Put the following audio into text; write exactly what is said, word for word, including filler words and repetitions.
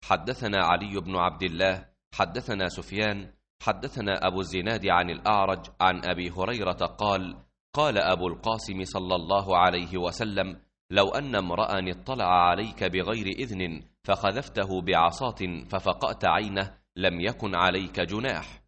حدثنا علي بن عبد الله حدثنا سفيان حدثنا أبو الزناد عن الأعرج عن أبي هريرة قال قال أبو القاسم صلى الله عليه وسلم لو أن امرأ اطلع عليك بغير إذن فخذفته بعصاة ففقأت عينه لم يكن عليك جناح.